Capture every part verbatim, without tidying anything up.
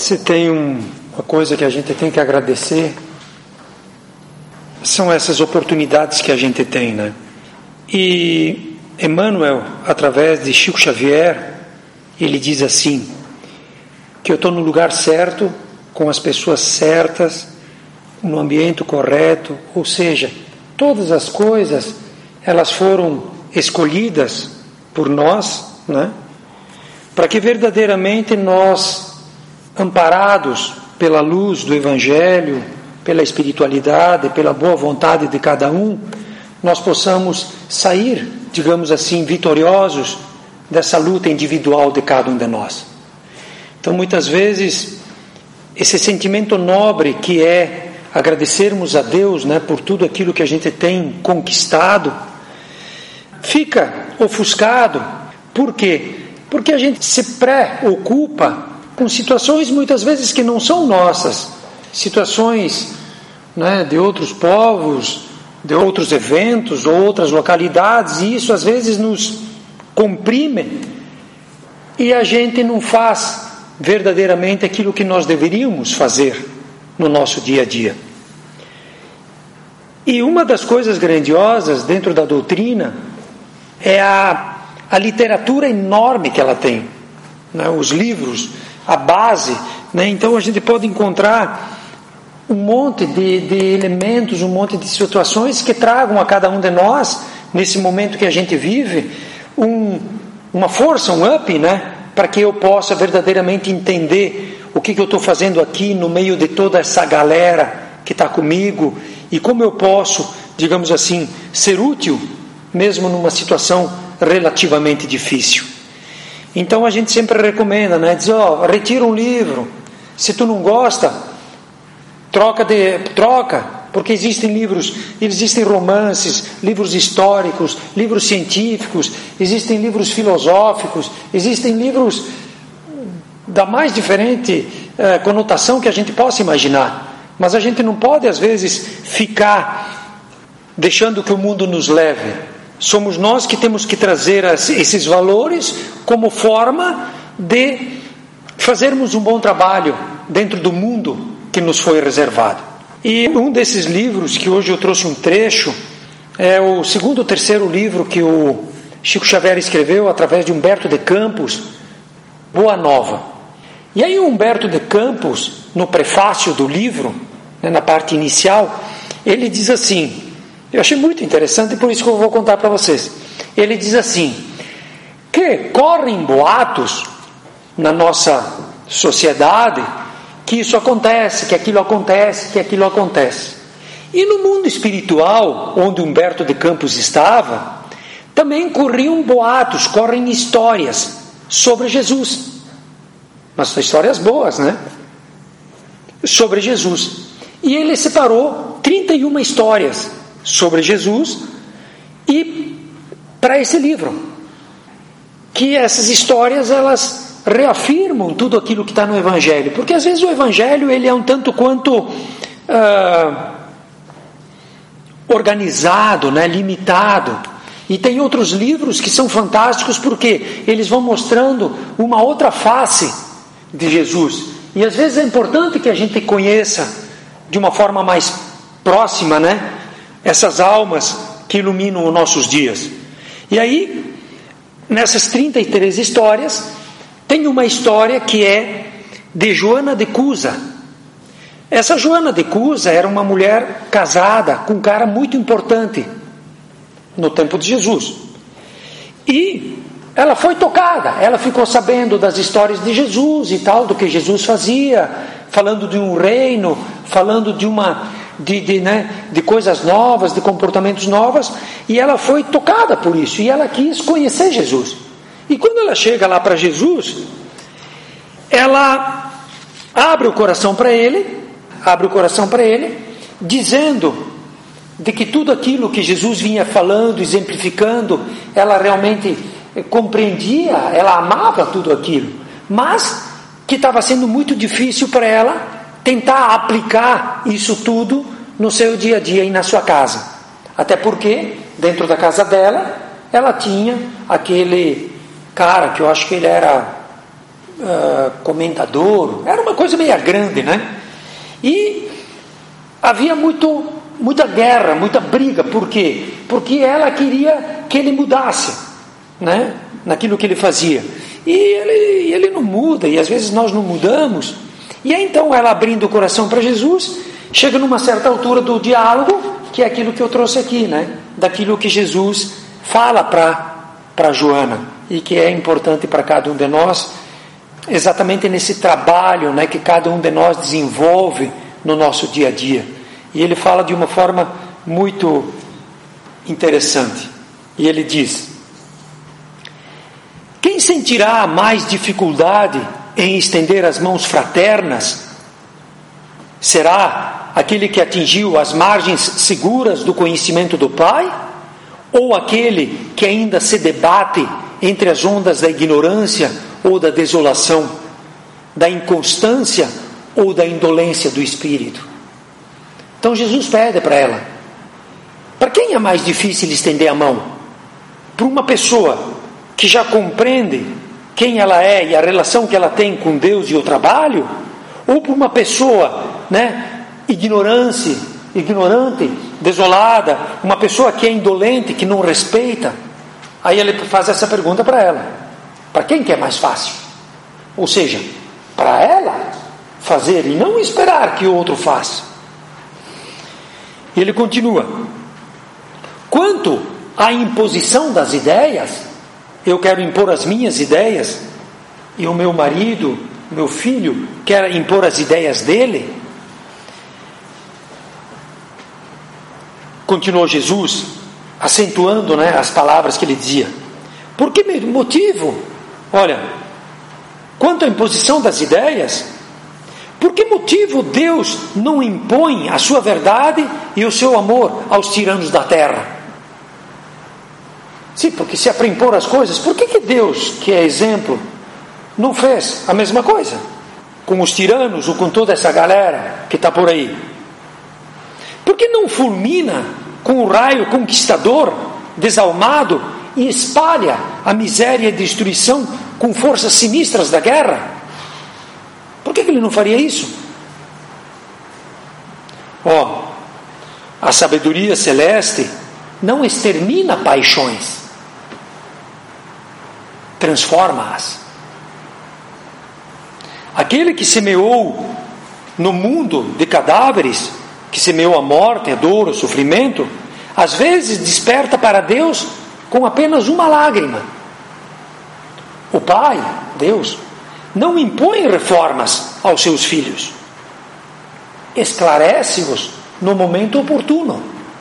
Se tem um, uma coisa que a gente tem que agradecer, são essas oportunidades que a gente tem, né? E Emmanuel, através de Chico Xavier, ele diz assim, que eu estou no lugar certo, com as pessoas certas, no ambiente correto, ou seja, todas as coisas, elas foram escolhidas por nós, né? Para que verdadeiramente nós, amparados pela luz do Evangelho, pela espiritualidade, pela boa vontade de cada um, nós possamos sair, digamos assim, vitoriosos dessa luta individual de cada um de nós. Então, muitas vezes, esse sentimento nobre que é agradecermos a Deus, né, por tudo aquilo que a gente tem conquistado, fica ofuscado. Por quê? Porque a gente se preocupa com situações muitas vezes que não são nossas, situações, né, de outros povos, de outros eventos ou outras localidades, e isso às vezes nos comprime e a gente não faz verdadeiramente aquilo que nós deveríamos fazer no nosso dia a dia. E uma das coisas grandiosas dentro da doutrina é a, a literatura enorme que ela tem, né? Os livros, a base, né? Então a gente pode encontrar um monte de, de elementos, um monte de situações que tragam a cada um de nós, nesse momento que a gente vive, um, uma força, um up, né? Para que eu possa verdadeiramente entender o que, que eu estou fazendo aqui no meio de toda essa galera que está comigo, e como eu posso, digamos assim, ser útil, mesmo numa situação relativamente difícil. Então a gente sempre recomenda, né? Diz, ó, oh, retira um livro, se tu não gosta, troca, de, troca, porque existem livros, existem romances, livros históricos, livros científicos, existem livros filosóficos, existem livros da mais diferente eh, conotação que a gente possa imaginar. Mas a gente não pode, às vezes, ficar deixando que o mundo nos leve. Somos nós que temos que trazer as, esses valores como forma de fazermos um bom trabalho dentro do mundo que nos foi reservado. E um desses livros, que hoje eu trouxe um trecho, é o segundo ou terceiro livro que o Chico Xavier escreveu através de Humberto de Campos, Boa Nova. E aí o Humberto de Campos, no prefácio do livro, né, na parte inicial, ele diz assim, eu achei muito interessante e por isso que eu vou contar para vocês. Ele diz assim, que correm boatos na nossa sociedade que isso acontece, que aquilo acontece, que aquilo acontece. E no mundo espiritual, onde Humberto de Campos estava, também corriam boatos, correm histórias sobre Jesus. Mas são histórias boas, né? Sobre Jesus. E ele separou trinta e uma histórias sobre Jesus e para esse livro. Que essas histórias, elas reafirmam tudo aquilo que está no Evangelho. Porque às vezes o Evangelho, ele é um tanto quanto uh, organizado, né? Limitado. E tem outros livros que são fantásticos porque eles vão mostrando uma outra face de Jesus. E às vezes é importante que a gente conheça de uma forma mais próxima, né? Essas almas que iluminam os nossos dias. E aí, nessas trinta e três histórias, tem uma história que é de Joana de Cusa. Essa Joana de Cusa era uma mulher casada com um cara muito importante no tempo de Jesus. E ela foi tocada, ela ficou sabendo das histórias de Jesus e tal, do que Jesus fazia, falando de um reino, falando de uma de, de, né, de coisas novas, de comportamentos novos, e ela foi tocada por isso, e ela quis conhecer Jesus. E quando ela chega lá para Jesus, ela abre o coração para ele, abre o coração para ele, dizendo de que tudo aquilo que Jesus vinha falando, exemplificando, ela realmente compreendia, ela amava tudo aquilo, mas que estava sendo muito difícil para ela tentar aplicar isso tudo no seu dia a dia e na sua casa. Até porque, dentro da casa dela, ela tinha aquele cara que eu acho que ele era uh, comendador, era uma coisa meio grande, né? E havia muito, muita guerra, muita briga. Por quê? Porque ela queria que ele mudasse, né? Naquilo que ele fazia. E ele, ele não muda, e às vezes nós não mudamos. E aí, então, ela abrindo o coração para Jesus, chega numa certa altura do diálogo, que é aquilo que eu trouxe aqui, né? Daquilo que Jesus fala para Joana, e que é importante para cada um de nós, exatamente nesse trabalho, né, que cada um de nós desenvolve no nosso dia a dia. E ele fala de uma forma muito interessante. E ele diz: quem sentirá mais dificuldade em estender as mãos fraternas? Será aquele que atingiu as margens seguras do conhecimento do Pai? Ou aquele que ainda se debate entre as ondas da ignorância ou da desolação, da inconstância ou da indolência do espírito? Então Jesus pede para ela: para quem é mais difícil estender a mão? Para uma pessoa que já compreende quem ela é e a relação que ela tem com Deus e o trabalho? Ou para uma pessoa, né, ignorante, ignorante, desolada, uma pessoa que é indolente, que não respeita? Aí ele faz essa pergunta para ela: para quem que é mais fácil? Ou seja, para ela fazer e não esperar que o outro faça. E ele continua: quanto à imposição das ideias, eu quero impor as minhas ideias, e o meu marido, meu filho, quer impor as ideias dele. Continuou Jesus, acentuando, né, as palavras que ele dizia. Por que motivo? Olha, quanto à imposição das ideias, por que motivo Deus não impõe a sua verdade e o seu amor aos tiranos da terra? Sim, porque se é para impor as coisas, por que que Deus, que é exemplo, não fez a mesma coisa com os tiranos ou com toda essa galera que está por aí? Por que não fulmina com o raio conquistador, desalmado, e espalha a miséria e a destruição com forças sinistras da guerra? Por que que ele não faria isso? Ó, oh, a sabedoria celeste não extermina paixões, transforma-as. Aquele que semeou no mundo de cadáveres, que semeou a morte, a dor, o sofrimento, às vezes desperta para Deus com apenas uma lágrima. O Pai, Deus, não impõe reformas aos seus filhos, esclarece-os no momento oportuno.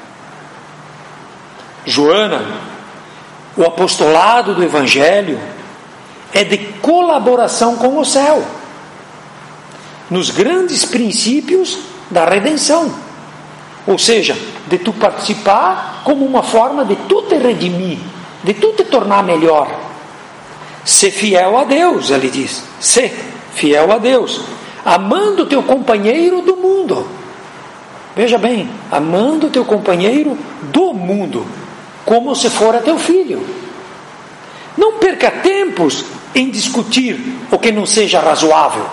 Joana, o apostolado do Evangelho é de colaboração com o céu, nos grandes princípios da redenção. Ou seja, de tu participar como uma forma de tu te redimir, de tu te tornar melhor. Ser fiel a Deus, ele diz. Ser fiel a Deus, amando teu companheiro do mundo. Veja bem, amando teu companheiro do mundo, como se fora teu filho. Não perca tempos em discutir o que não seja razoável.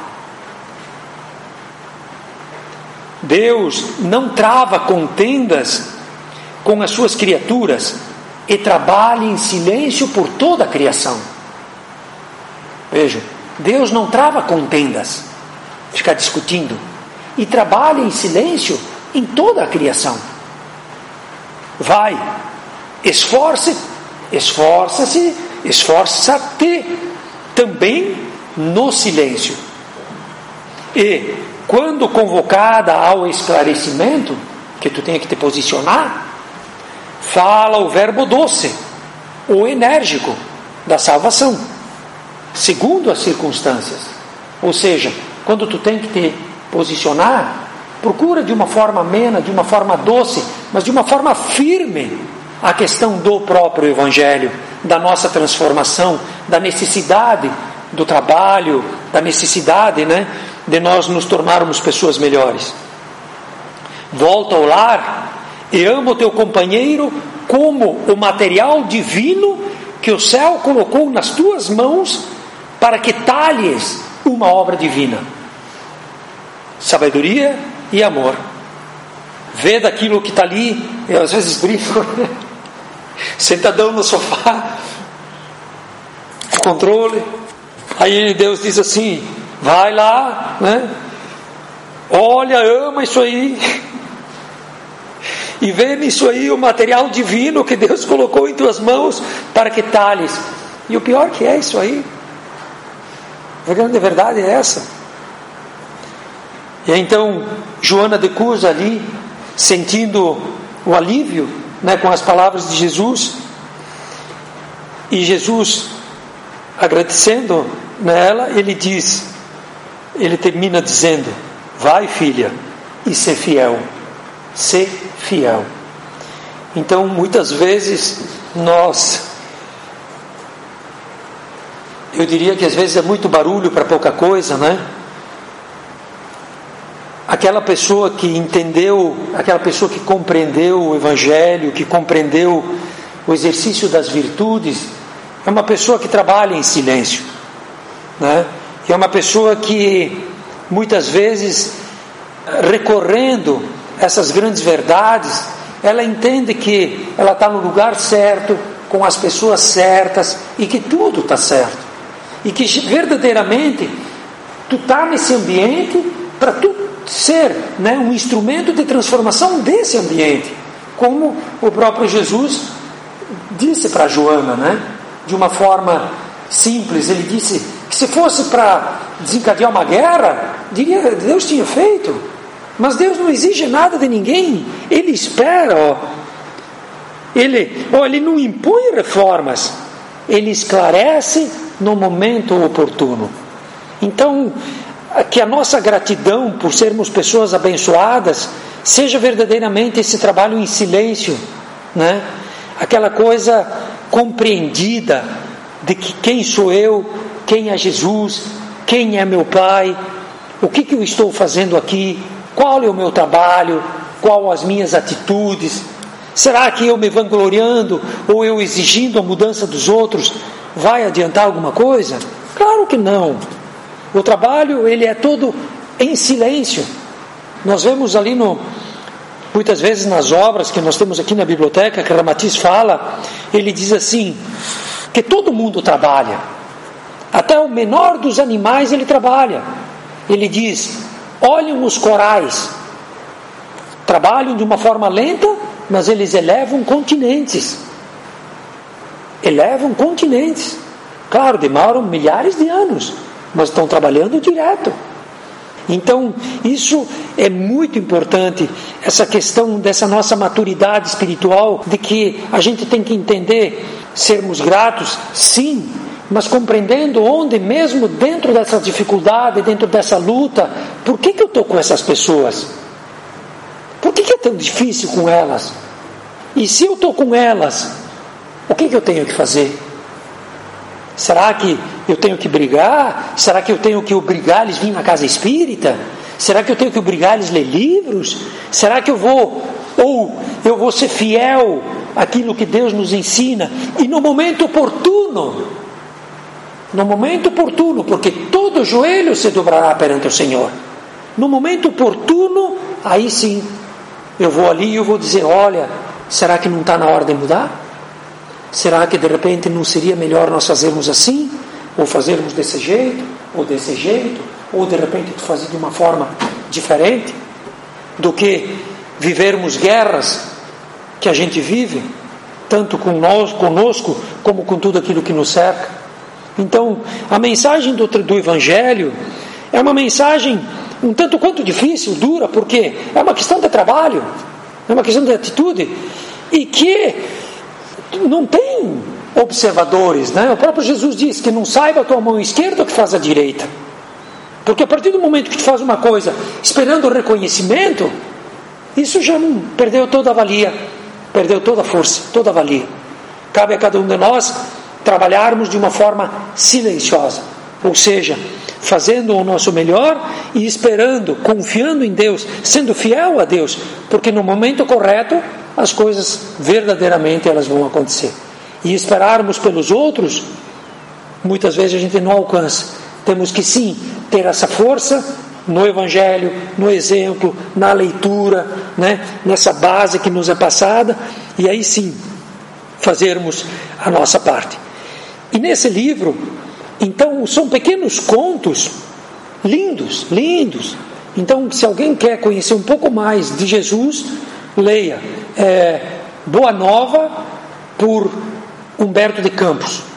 Deus não trava contendas com as suas criaturas e trabalha em silêncio por toda a criação. Vejam, Deus não trava contendas, fica discutindo, e trabalha em silêncio em toda a criação. Vai, esforce, esforça-se, esforça-te também no silêncio. E quando convocada ao esclarecimento, que tu tenha que te posicionar, fala o verbo doce, o enérgico da salvação, segundo as circunstâncias. Ou seja, quando tu tem que te posicionar, procura de uma forma amena, de uma forma doce, mas de uma forma firme a questão do próprio Evangelho, da nossa transformação, da necessidade do trabalho, da necessidade, né, de nós nos tornarmos pessoas melhores. Volta ao lar e ama o teu companheiro como o material divino que o céu colocou nas tuas mãos para que talhes uma obra divina. Sabedoria e amor. Vê daquilo que está ali. Eu às vezes brinco, sentadão no sofá, o controle. Aí Deus diz assim: vai lá, né? Olha, ama isso aí, e vê nisso aí o material divino que Deus colocou em tuas mãos para que talhes. E o pior que é isso aí, a grande verdade é essa. E então Joana de Cusa ali, sentindo o alívio, né, com as palavras de Jesus, e Jesus agradecendo nela, ele diz, ele termina dizendo: vai, filha, e ser fiel, ser fiel. Então muitas vezes nós, eu diria que às vezes é muito barulho para pouca coisa, né? Aquela pessoa que entendeu, aquela pessoa que compreendeu o Evangelho, que compreendeu o exercício das virtudes, é uma pessoa que trabalha em silêncio, né? É uma pessoa que muitas vezes, recorrendo essas grandes verdades, ela entende que ela está no lugar certo, com as pessoas certas, e que tudo está certo, e que verdadeiramente tu está nesse ambiente para tu ser, né, um instrumento de transformação desse ambiente, como o próprio Jesus disse para Joana, né, de uma forma simples. Ele disse que se fosse para desencadear uma guerra, diria, Deus tinha feito, mas Deus não exige nada de ninguém. Ele espera, ó. Ele, ó, ele não impõe reformas, ele esclarece no momento oportuno. Então, que a nossa gratidão por sermos pessoas abençoadas seja verdadeiramente esse trabalho em silêncio, né? Aquela coisa compreendida de que quem sou eu, quem é Jesus, quem é meu Pai, o que, que eu estou fazendo aqui, qual é o meu trabalho, qual as minhas atitudes. Será que eu me vangloriando ou eu exigindo a mudança dos outros vai adiantar alguma coisa? Claro que não. O trabalho, ele é todo em silêncio. Nós vemos ali no, muitas vezes nas obras que nós temos aqui na biblioteca, que Ramatiz fala, ele diz assim, que todo mundo trabalha, até o menor dos animais ele trabalha. Ele diz: olhem os corais, trabalham de uma forma lenta, mas eles elevam continentes, elevam continentes, claro, demoram milhares de anos, mas estão trabalhando direto. Então isso é muito importante, essa questão dessa nossa maturidade espiritual, de que a gente tem que entender, sermos gratos, sim, mas compreendendo onde mesmo dentro dessa dificuldade, dentro dessa luta, por que, que eu estou com essas pessoas? Por que, que é tão difícil com elas? E se eu estou com elas, o que, que eu tenho que fazer? Será que eu tenho que brigar? Será que eu tenho que obrigar eles a vir na casa espírita? Será que eu tenho que obrigar eles a ler livros? Será que eu vou, ou eu vou ser fiel àquilo que Deus nos ensina? E no momento oportuno, no momento oportuno, porque todo joelho se dobrará perante o Senhor. No momento oportuno, aí sim, eu vou ali e eu vou dizer: olha, será que não está na hora de mudar? Será que de repente não seria melhor nós fazermos assim? Ou fazermos desse jeito? Ou desse jeito? Ou de repente fazer de uma forma diferente? Do que vivermos guerras que a gente vive, tanto com nós, conosco, como com tudo aquilo que nos cerca. Então, a mensagem do, do Evangelho é uma mensagem um tanto quanto difícil, dura, porque é uma questão de trabalho, é uma questão de atitude, e que não tem observadores, né? O próprio Jesus diz que não saiba a tua mão esquerda o que faz a direita, porque a partir do momento que tu faz uma coisa esperando o reconhecimento, isso já não, perdeu toda a valia, perdeu toda a força, toda a valia. Cabe a cada um de nós trabalharmos de uma forma silenciosa, ou seja, fazendo o nosso melhor e esperando, confiando em Deus, sendo fiel a Deus, porque no momento correto as coisas verdadeiramente elas vão acontecer. E esperarmos pelos outros muitas vezes a gente não alcança. Temos que sim ter essa força no Evangelho, no exemplo, na leitura, né? Nessa base que nos é passada, e aí sim fazermos a nossa parte. E nesse livro, então, são pequenos contos lindos, lindos. Então, se alguém quer conhecer um pouco mais de Jesus, leia é, Boa Nova, por Humberto de Campos.